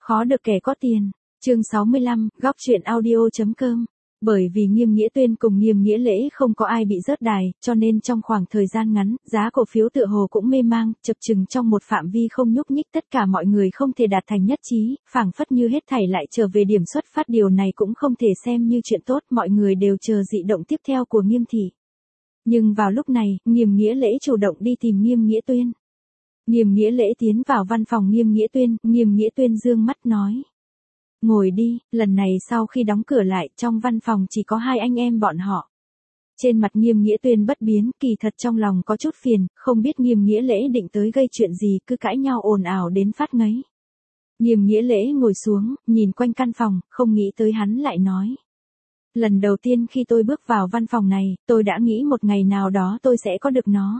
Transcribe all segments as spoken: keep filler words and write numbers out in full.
Khó được kẻ có tiền. Chương sáu mươi lăm, góc truyện audio.com. Bởi vì Nghiêm Nghĩa Tuyên cùng Nghiêm Nghĩa Lễ không có ai bị rớt đài, cho nên trong khoảng thời gian ngắn, giá cổ phiếu tựa hồ cũng mê mang, chập chừng trong một phạm vi không nhúc nhích, tất cả mọi người không thể đạt thành nhất trí, phảng phất như hết thảy lại trở về điểm xuất phát, điều này cũng không thể xem như chuyện tốt, mọi người đều chờ dị động tiếp theo của Nghiêm thị. Nhưng vào lúc này, Nghiêm Nghĩa Lễ chủ động đi tìm Nghiêm Nghĩa Tuyên. Nghiêm Nghĩa Lễ tiến vào văn phòng Nghiêm Nghĩa Tuyên, Nghiêm Nghĩa Tuyên dương mắt nói. Ngồi đi, lần này sau khi đóng cửa lại, trong văn phòng chỉ có hai anh em bọn họ. Trên mặt Nghiêm Nghĩa Tuyên bất biến, kỳ thật trong lòng có chút phiền, không biết Nghiêm Nghĩa Lễ định tới gây chuyện gì, cứ cãi nhau ồn ào đến phát ngấy. Nghiêm Nghĩa Lễ ngồi xuống, nhìn quanh căn phòng, không nghĩ tới hắn lại nói. Lần đầu tiên khi tôi bước vào văn phòng này, tôi đã nghĩ một ngày nào đó tôi sẽ có được nó.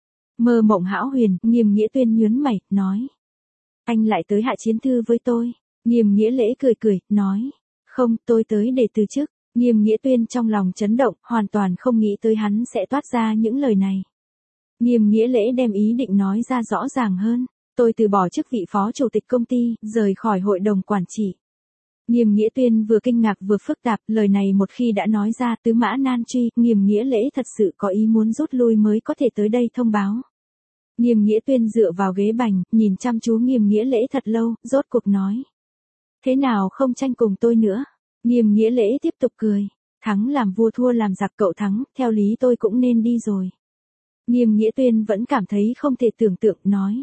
Mơ mộng hão huyền, Nghiêm Nghĩa Tuyên nhướng mày, nói. Anh lại tới hạ chiến thư với tôi. Nghiêm Nghĩa Lễ cười cười, nói. Không, tôi tới để từ chức. Nghiêm Nghĩa Tuyên trong lòng chấn động, hoàn toàn không nghĩ tới hắn sẽ toát ra những lời này. Nghiêm Nghĩa Lễ đem ý định nói ra rõ ràng hơn. Tôi từ bỏ chức vị phó chủ tịch công ty, rời khỏi hội đồng quản trị. Nghiêm Nghĩa Tuyên vừa kinh ngạc vừa phức tạp, lời này một khi đã nói ra tứ mã nan truy, Nghiêm Nghĩa Lễ thật sự có ý muốn rút lui mới có thể tới đây thông báo. Nghiêm Nghĩa Tuyên dựa vào ghế bành, nhìn chăm chú Nghiêm Nghĩa Lễ thật lâu, rốt cuộc nói. Thế nào không tranh cùng tôi nữa? Nghiêm Nghĩa Lễ tiếp tục cười. Thắng làm vua thua làm giặc, cậu thắng, theo lý tôi cũng nên đi rồi. Nghiêm Nghĩa Tuyên vẫn cảm thấy không thể tưởng tượng, nói.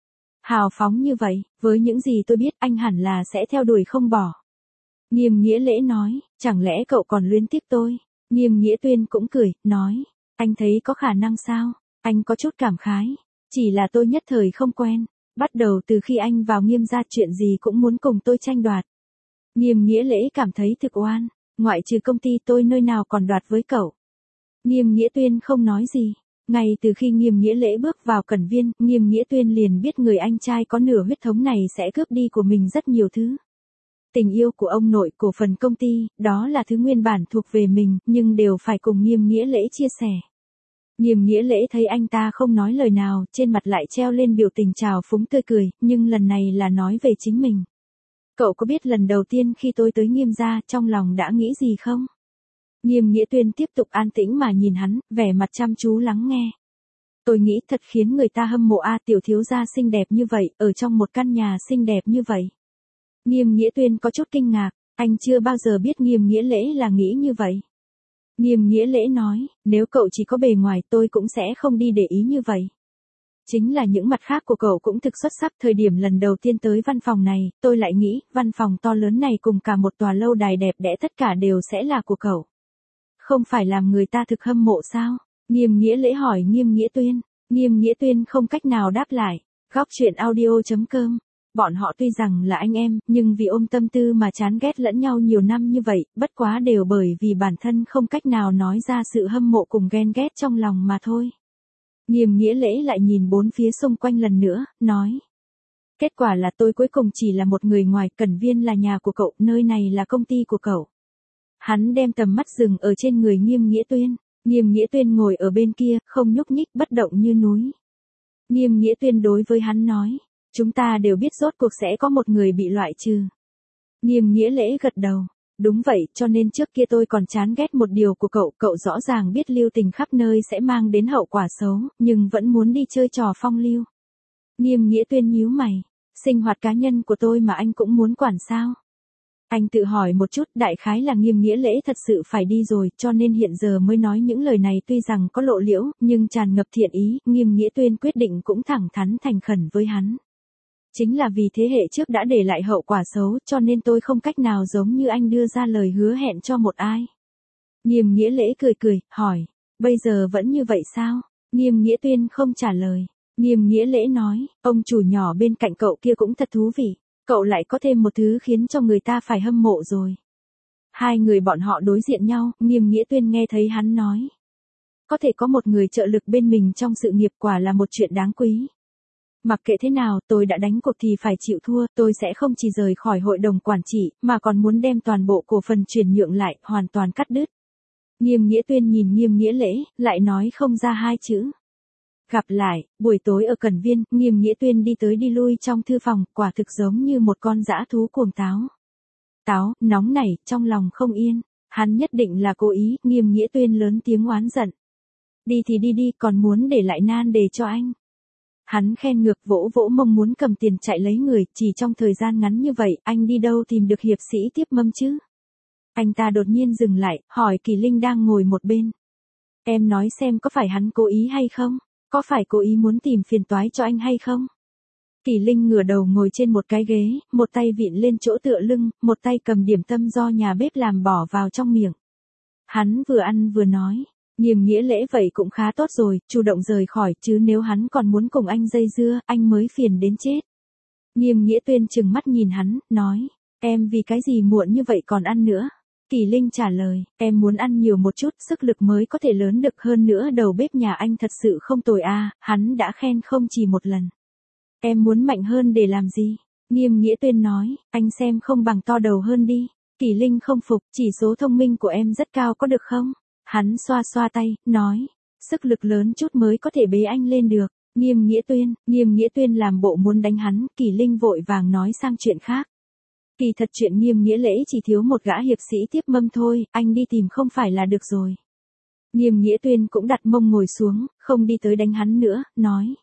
Hào phóng như vậy, với những gì tôi biết anh hẳn là sẽ theo đuổi không bỏ. Nghiêm Nghĩa Lễ nói, chẳng lẽ cậu còn luyến tiếc tôi? Nghiêm Nghĩa Tuyên cũng cười, nói. Anh thấy có khả năng sao? Anh có chút cảm khái. Chỉ là tôi nhất thời không quen. Bắt đầu từ khi anh vào Nghiêm gia chuyện gì cũng muốn cùng tôi tranh đoạt. Nghiêm Nghĩa Lễ cảm thấy thực oan. Ngoại trừ công ty tôi nơi nào còn đoạt với cậu. Nghiêm Nghĩa Tuyên không nói gì. Ngay từ khi Nghiêm Nghĩa Lễ bước vào Cẩn Viên, Nghiêm Nghĩa Tuyên liền biết người anh trai có nửa huyết thống này sẽ cướp đi của mình rất nhiều thứ. Tình yêu của ông nội, cổ phần công ty, đó là thứ nguyên bản thuộc về mình, nhưng đều phải cùng Nghiêm Nghĩa Lễ chia sẻ. Nghiêm Nghĩa Lễ thấy anh ta không nói lời nào, trên mặt lại treo lên biểu tình trào phúng tươi cười, nhưng lần này là nói về chính mình. Cậu có biết lần đầu tiên khi tôi tới Nghiêm gia, trong lòng đã nghĩ gì không? Nghiêm Nghĩa Tuyên tiếp tục an tĩnh mà nhìn hắn, vẻ mặt chăm chú lắng nghe. Tôi nghĩ thật khiến người ta hâm mộ a, tiểu thiếu gia xinh đẹp như vậy, ở trong một căn nhà xinh đẹp như vậy. Nghiêm Nghĩa Tuyên có chút kinh ngạc, anh chưa bao giờ biết Nghiêm Nghĩa Lễ là nghĩ như vậy. Nghiêm Nghĩa Lễ nói, nếu cậu chỉ có bề ngoài tôi cũng sẽ không đi để ý như vậy. Chính là những mặt khác của cậu cũng thực xuất sắc, thời điểm lần đầu tiên tới văn phòng này, tôi lại nghĩ, văn phòng to lớn này cùng cả một tòa lâu đài đẹp đẽ tất cả đều sẽ là của cậu. Không phải làm người ta thực hâm mộ sao? Nghiêm Nghĩa Lễ hỏi Nghiêm Nghĩa Tuyên. Nghiêm Nghĩa Tuyên không cách nào đáp lại. Góc truyện audio.com. Bọn họ tuy rằng là anh em, nhưng vì ôm tâm tư mà chán ghét lẫn nhau nhiều năm như vậy, bất quá đều bởi vì bản thân không cách nào nói ra sự hâm mộ cùng ghen ghét trong lòng mà thôi. Nghiêm Nghĩa Lễ lại nhìn bốn phía xung quanh lần nữa, nói. Kết quả là tôi cuối cùng chỉ là một người ngoài, Cẩn Viên là nhà của cậu, nơi này là công ty của cậu. Hắn đem tầm mắt dừng ở trên người Nghiêm Nghĩa Tuyên. Nghiêm Nghĩa Tuyên ngồi ở bên kia, không nhúc nhích, bất động như núi. Nghiêm Nghĩa Tuyên đối với hắn nói. Chúng ta đều biết rốt cuộc sẽ có một người bị loại trừ. Nghiêm Nghĩa Lễ gật đầu. Đúng vậy, cho nên trước kia tôi còn chán ghét một điều của cậu, cậu rõ ràng biết lưu tình khắp nơi sẽ mang đến hậu quả xấu, nhưng vẫn muốn đi chơi trò phong lưu. Nghiêm Nghĩa Tuyên nhíu mày. Sinh hoạt cá nhân của tôi mà anh cũng muốn quản sao? Anh tự hỏi một chút, đại khái là Nghiêm Nghĩa Lễ thật sự phải đi rồi, cho nên hiện giờ mới nói những lời này, tuy rằng có lộ liễu, nhưng tràn ngập thiện ý, Nghiêm Nghĩa Tuyên quyết định cũng thẳng thắn thành khẩn với hắn. Chính là vì thế hệ trước đã để lại hậu quả xấu, cho nên tôi không cách nào giống như anh đưa ra lời hứa hẹn cho một ai. Nghiêm Nghĩa Lễ cười cười, hỏi, bây giờ vẫn như vậy sao? Nghiêm Nghĩa Tuyên không trả lời. Nghiêm Nghĩa Lễ nói, ông chủ nhỏ bên cạnh cậu kia cũng thật thú vị, cậu lại có thêm một thứ khiến cho người ta phải hâm mộ rồi. Hai người bọn họ đối diện nhau, Nghiêm Nghĩa Tuyên nghe thấy hắn nói. Có thể có một người trợ lực bên mình trong sự nghiệp quả là một chuyện đáng quý. Mặc kệ thế nào, tôi đã đánh cuộc thì phải chịu thua, tôi sẽ không chỉ rời khỏi hội đồng quản trị, mà còn muốn đem toàn bộ cổ phần chuyển nhượng lại, hoàn toàn cắt đứt. Nghiêm Nghĩa Tuyên nhìn Nghiêm Nghĩa Lễ, lại nói không ra hai chữ. Gặp lại, buổi tối ở Cẩn Viên, Nghiêm Nghĩa Tuyên đi tới đi lui trong thư phòng, quả thực giống như một con dã thú cuồng táo. Táo, nóng nảy, trong lòng không yên, hắn nhất định là cố ý, Nghiêm Nghĩa Tuyên lớn tiếng oán giận. Đi thì đi đi, còn muốn để lại nan đề cho anh. Hắn khen ngược vỗ vỗ mông muốn cầm tiền chạy lấy người, chỉ trong thời gian ngắn như vậy, anh đi đâu tìm được hiệp sĩ tiếp mâm chứ? Anh ta đột nhiên dừng lại, hỏi Kỳ Linh đang ngồi một bên. Em nói xem có phải hắn cố ý hay không? Có phải cố ý muốn tìm phiền toái cho anh hay không? Kỳ Linh ngửa đầu ngồi trên một cái ghế, một tay vịn lên chỗ tựa lưng, một tay cầm điểm tâm do nhà bếp làm bỏ vào trong miệng. Hắn vừa ăn vừa nói, Nghiêm Nghĩa Lễ vậy cũng khá tốt rồi, chủ động rời khỏi, chứ nếu hắn còn muốn cùng anh dây dưa, anh mới phiền đến chết. Nghiêm Nghĩa Tuyên trừng mắt nhìn hắn, nói, em vì cái gì muộn như vậy còn ăn nữa? Kỳ Linh trả lời, em muốn ăn nhiều một chút, sức lực mới có thể lớn được hơn nữa, đầu bếp nhà anh thật sự không tồi à, hắn đã khen không chỉ một lần. Em muốn mạnh hơn để làm gì? Nghiêm Nghĩa Tuyên nói, anh xem không bằng to đầu hơn đi. Kỳ Linh không phục, chỉ số thông minh của em rất cao có được không? Hắn xoa xoa tay, nói, sức lực lớn chút mới có thể bế anh lên được. Nghiêm Nghĩa Tuyên, Nghiêm Nghĩa Tuyên làm bộ muốn đánh hắn, Kỳ Linh vội vàng nói sang chuyện khác. Kỳ thật chuyện Nghiêm Nghĩa Lễ chỉ thiếu một gã hiệp sĩ tiếp mâm thôi, anh đi tìm không phải là được rồi. Nghiêm Nghĩa Tuyên cũng đặt mông ngồi xuống, không đi tới đánh hắn nữa, nói.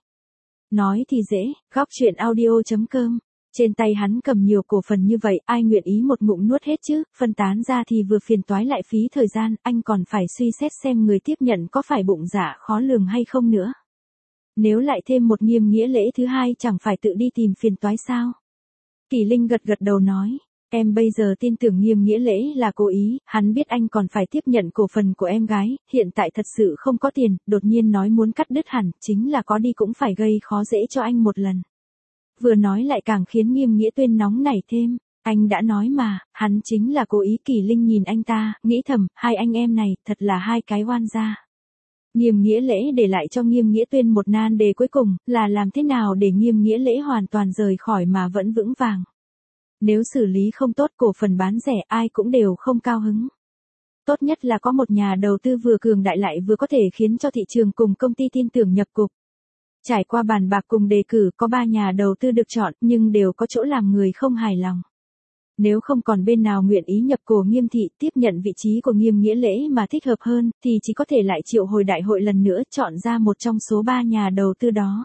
Nói thì dễ, góc chuyện audio chấm com. Trên tay hắn cầm nhiều cổ phần như vậy, ai nguyện ý một ngụm nuốt hết chứ, phân tán ra thì vừa phiền toái lại phí thời gian, anh còn phải suy xét xem người tiếp nhận có phải bụng dạ khó lường hay không nữa. Nếu lại thêm một Nghiêm Nghĩa Lễ thứ hai chẳng phải tự đi tìm phiền toái sao? Kỳ Linh gật gật đầu nói, em bây giờ tin tưởng Nghiêm Nghĩa Lễ là cố ý, hắn biết anh còn phải tiếp nhận cổ phần của em gái, hiện tại thật sự không có tiền, đột nhiên nói muốn cắt đứt hẳn, chính là có đi cũng phải gây khó dễ cho anh một lần. Vừa nói lại càng khiến Nghiêm Nghĩa Tuyên nóng nảy thêm, anh đã nói mà, hắn chính là cố ý. Kỳ Linh nhìn anh ta, nghĩ thầm, hai anh em này, thật là hai cái oan gia. Nghiêm Nghĩa Lễ để lại cho Nghiêm Nghĩa Tuyên một nan đề cuối cùng, là làm thế nào để Nghiêm Nghĩa Lễ hoàn toàn rời khỏi mà vẫn vững vàng. Nếu xử lý không tốt cổ phần bán rẻ ai cũng đều không cao hứng. Tốt nhất là có một nhà đầu tư vừa cường đại lại vừa có thể khiến cho thị trường cùng công ty tin tưởng nhập cục. Trải qua bàn bạc cùng đề cử có ba nhà đầu tư được chọn nhưng đều có chỗ làm người không hài lòng. Nếu không còn bên nào nguyện ý nhập cổ Nghiêm thị tiếp nhận vị trí của Nghiêm Nghĩa Lễ mà thích hợp hơn thì chỉ có thể lại triệu hồi đại hội lần nữa chọn ra một trong số ba nhà đầu tư đó.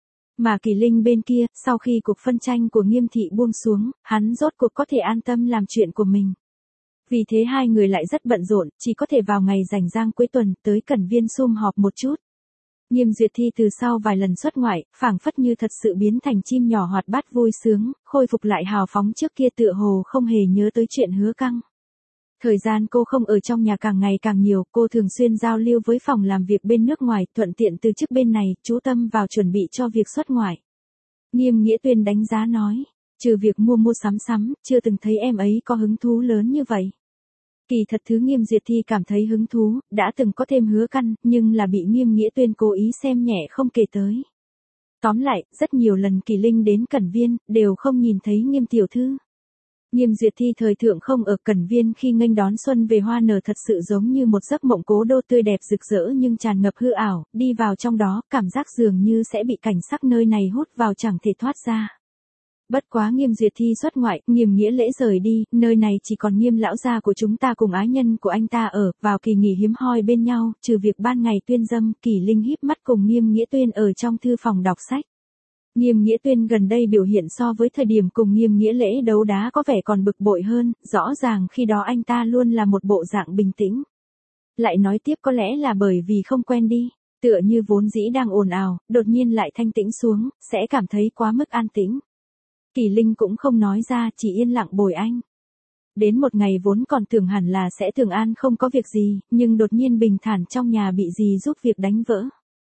Mà Kỳ Linh bên kia, sau khi cuộc phân tranh của Nghiêm thị buông xuống, hắn rốt cuộc có thể an tâm làm chuyện của mình. Vì thế hai người lại rất bận rộn, chỉ có thể vào ngày rảnh rang cuối tuần tới Cẩn Viên sum họp một chút. Nghiêm Duyệt Thi từ sau vài lần xuất ngoại, phảng phất như thật sự biến thành chim nhỏ hoạt bát vui sướng, khôi phục lại hào phóng trước kia tựa hồ không hề nhớ tới chuyện Hứa Căng. Thời gian cô không ở trong nhà càng ngày càng nhiều, cô thường xuyên giao lưu với phòng làm việc bên nước ngoài, thuận tiện từ chức bên này, chú tâm vào chuẩn bị cho việc xuất ngoại. Nghiêm Nghĩa Tuyên đánh giá nói, trừ việc mua mua sắm sắm, chưa từng thấy em ấy có hứng thú lớn như vậy. Kỳ thật thứ Nghiêm Duyệt Thi cảm thấy hứng thú, đã từng có thêm Hứa Căn, nhưng là bị Nghiêm Nghĩa Tuyên cố ý xem nhẹ không kể tới. Tóm lại, rất nhiều lần Kỳ Linh đến Cẩn Viên, đều không nhìn thấy Nghiêm tiểu thư. Nghiêm Duyệt Thi thời thượng không ở Cẩn Viên khi nghênh đón xuân về hoa nở thật sự giống như một giấc mộng cố đô tươi đẹp rực rỡ nhưng tràn ngập hư ảo, đi vào trong đó, cảm giác dường như sẽ bị cảnh sắc nơi này hút vào chẳng thể thoát ra. Bất quá Nghiêm Duyệt Thi xuất ngoại, Nghiêm Nghĩa Lễ rời đi, nơi này chỉ còn Nghiêm lão gia của chúng ta cùng ái nhân của anh ta ở, vào kỳ nghỉ hiếm hoi bên nhau, trừ việc ban ngày tuyên dâm, Kỳ Linh híp mắt cùng Nghiêm Nghĩa Tuyên ở trong thư phòng đọc sách. Nghiêm Nghĩa Tuyên gần đây biểu hiện so với thời điểm cùng Nghiêm Nghĩa Lễ đấu đá có vẻ còn bực bội hơn, rõ ràng khi đó anh ta luôn là một bộ dạng bình tĩnh. Lại nói tiếp có lẽ là bởi vì không quen đi, tựa như vốn dĩ đang ồn ào, đột nhiên lại thanh tĩnh xuống, sẽ cảm thấy quá mức an tĩnh. Kỳ Linh cũng không nói ra, chỉ yên lặng bồi anh. Đến một ngày vốn còn tưởng hẳn là sẽ thường an không có việc gì, nhưng đột nhiên bình thản trong nhà bị dì giúp việc đánh vỡ.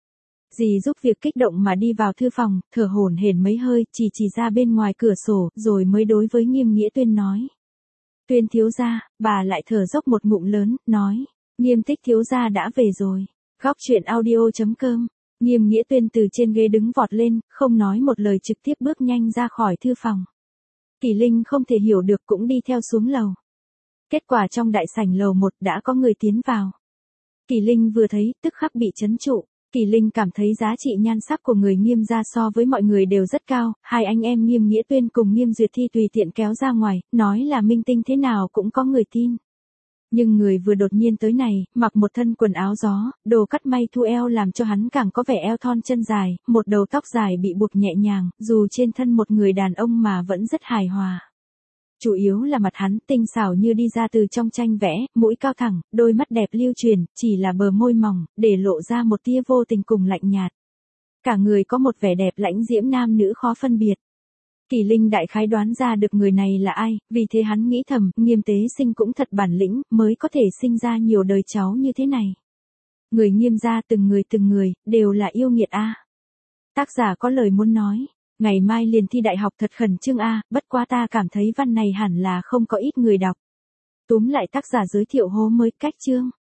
Dì giúp việc kích động mà đi vào thư phòng, thở hổn hển mấy hơi, chỉ chỉ ra bên ngoài cửa sổ, rồi mới đối với Nghiêm Nghĩa Tuyên nói. Tuyên thiếu gia, bà lại thở dốc một ngụm lớn, nói, Nghiêm Tích thiếu gia đã về rồi. Góc chuyện audio chấm com. Nghiêm Nghĩa Tuyên từ trên ghế đứng vọt lên, không nói một lời trực tiếp bước nhanh ra khỏi thư phòng. Kỳ Linh không thể hiểu được cũng đi theo xuống lầu. Kết quả trong đại sảnh lầu một đã có người tiến vào. Kỳ Linh vừa thấy, tức khắc bị chấn trụ. Kỳ Linh cảm thấy giá trị nhan sắc của người Nghiêm gia so với mọi người đều rất cao, hai anh em Nghiêm Nghĩa Tuyên cùng Nghiêm Duyệt Thi tùy tiện kéo ra ngoài, nói là minh tinh thế nào cũng có người tin. Nhưng người vừa đột nhiên tới này, mặc một thân quần áo gió, đồ cắt may thu eo làm cho hắn càng có vẻ eo thon chân dài, một đầu tóc dài bị buộc nhẹ nhàng, dù trên thân một người đàn ông mà vẫn rất hài hòa. Chủ yếu là mặt hắn tinh xảo như đi ra từ trong tranh vẽ, mũi cao thẳng, đôi mắt đẹp lưu truyền, chỉ là bờ môi mỏng, để lộ ra một tia vô tình cùng lạnh nhạt. Cả người có một vẻ đẹp lãnh diễm nam nữ khó phân biệt. Kỳ Linh đại khái đoán ra được người này là ai, vì thế hắn nghĩ thầm, Nghiêm Tế Sinh cũng thật bản lĩnh, mới có thể sinh ra nhiều đời cháu như thế này. Người Nghiêm gia từng người từng người, đều là yêu nghiệt a. Tác giả có lời muốn nói, ngày mai liền thi đại học thật khẩn trương a, bất quá ta cảm thấy văn này hẳn là không có ít người đọc. Túm lại tác giả giới thiệu hố mới cách chương.